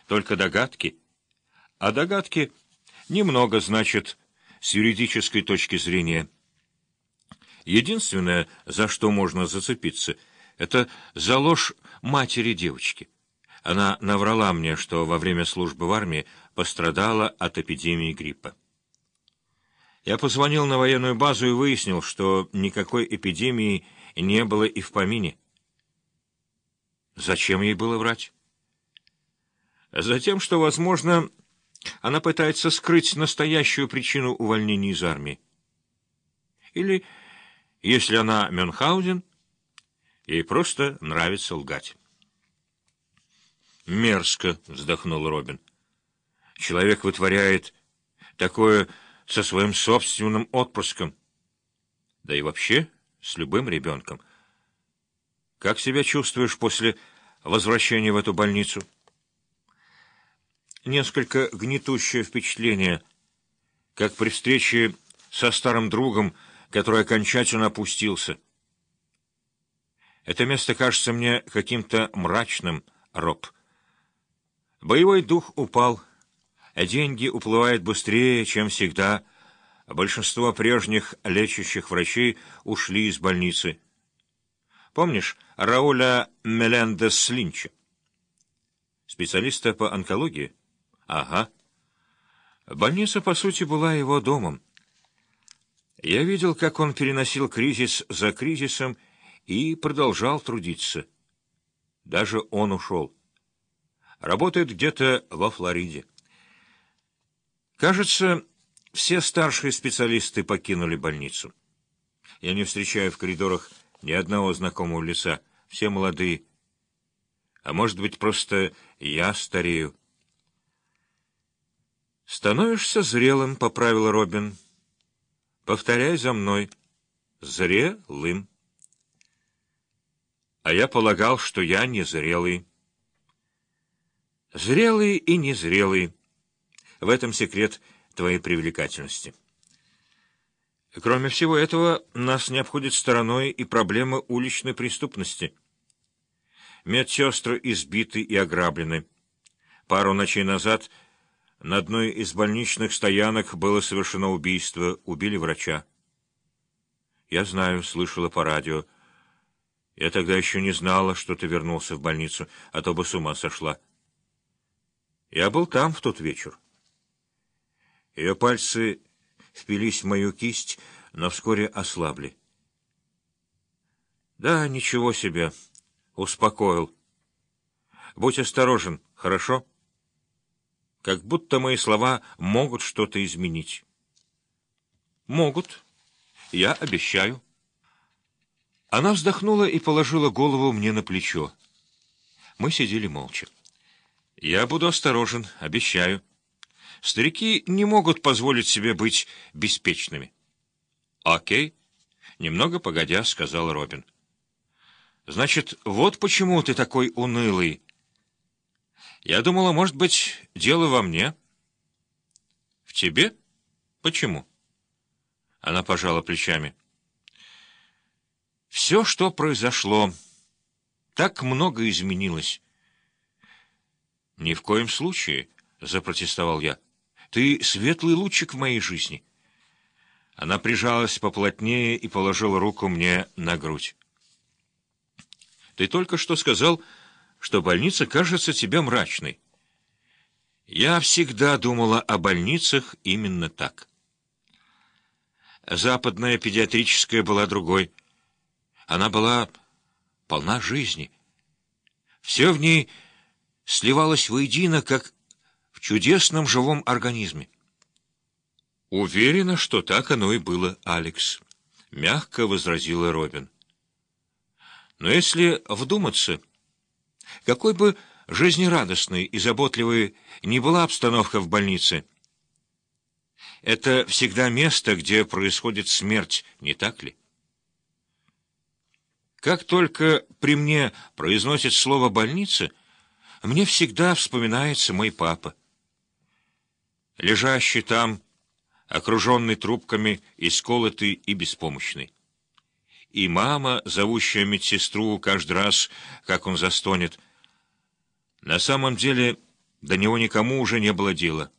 только догадки. А догадки немного значат с юридической точки зрения. Единственное, за что можно зацепиться, это за ложь матери девочки. Она наврала мне, что во время службы в армии пострадала от эпидемии гриппа. Я позвонил на военную базу и выяснил, что никакой эпидемии не было и в помине. Зачем ей было врать? Затем, что, возможно, она пытается скрыть настоящую причину увольнения из армии. Или, если она Мюнхгаузен, ей просто нравится лгать. «Мерзко», — вздохнул Робин. «Человек вытворяет такое со своим собственным отпрыском. Да и вообще с любым ребенком. Как себя чувствуешь после возвращения в эту больницу?» Несколько гнетущее впечатление, как при встрече со старым другом, который окончательно опустился. Это место кажется мне каким-то мрачным, Роб. Боевой дух упал, а деньги уплывают быстрее, чем всегда, а большинство прежних лечащих врачей ушли из больницы. Помнишь Рауля Мелендес-Линча? Специалиста по онкологии? Ага. Больница, по сути, была его домом. Я видел, как он переносил кризис за кризисом и продолжал трудиться. Даже он ушел. Работает где-то во Флориде. Кажется, все старшие специалисты покинули больницу. Я не встречаю в коридорах ни одного знакомого лица. Все молодые. А может быть, просто я старею. «Становишься зрелым», — поправил Робин. «Повторяй за мной. Зрелым». А я полагал, что я незрелый. Зрелый и незрелый. В этом секрет твоей привлекательности. Кроме всего этого, нас не обходит стороной и проблема уличной преступности. Медсестры избиты и ограблены. Пару ночей назад на одной из больничных стоянок было совершено убийство, убили врача. Я знаю, слышала по радио. Я тогда еще не знала, что ты вернулся в больницу, а то бы с ума сошла. Я был там в тот вечер. Ее пальцы впились в мою кисть, но вскоре ослабли. Да, ничего себе. Успокоил. Будь осторожен, хорошо? Как будто мои слова могут что-то изменить. Могут. Я обещаю. Она вздохнула и положила голову мне на плечо. Мы сидели молча. Я буду осторожен, обещаю. Старики не могут позволить себе быть беспечными. Окей. Немного погодя, сказал Робин. Значит, вот почему ты такой унылый. Я думала, может быть, дело во мне. В тебе? Почему? Она пожала плечами. Все, что произошло, так много изменилось. Ни в коем случае, запротестовал я. Ты светлый лучик в моей жизни. Она прижалась поплотнее и положила руку мне на грудь. Ты только что сказал, что больница кажется тебе мрачной. Я всегда думала о больницах именно так. Западная педиатрическая была другой. Она была полна жизни. Все в ней сливалось воедино, как в чудесном живом организме. «Уверена, что так оно и было, Алекс», — мягко возразила Робин. «Но если вдуматься, какой бы жизнерадостной и заботливой ни была обстановка в больнице, это всегда место, где происходит смерть, не так ли? Как только при мне произносит слово «больница», мне всегда вспоминается мой папа. Лежащий там, окруженный трубками, исколотый и беспомощный. И мама, зовущая медсестру каждый раз, как он застонет. На самом деле, До него никому уже не было дела.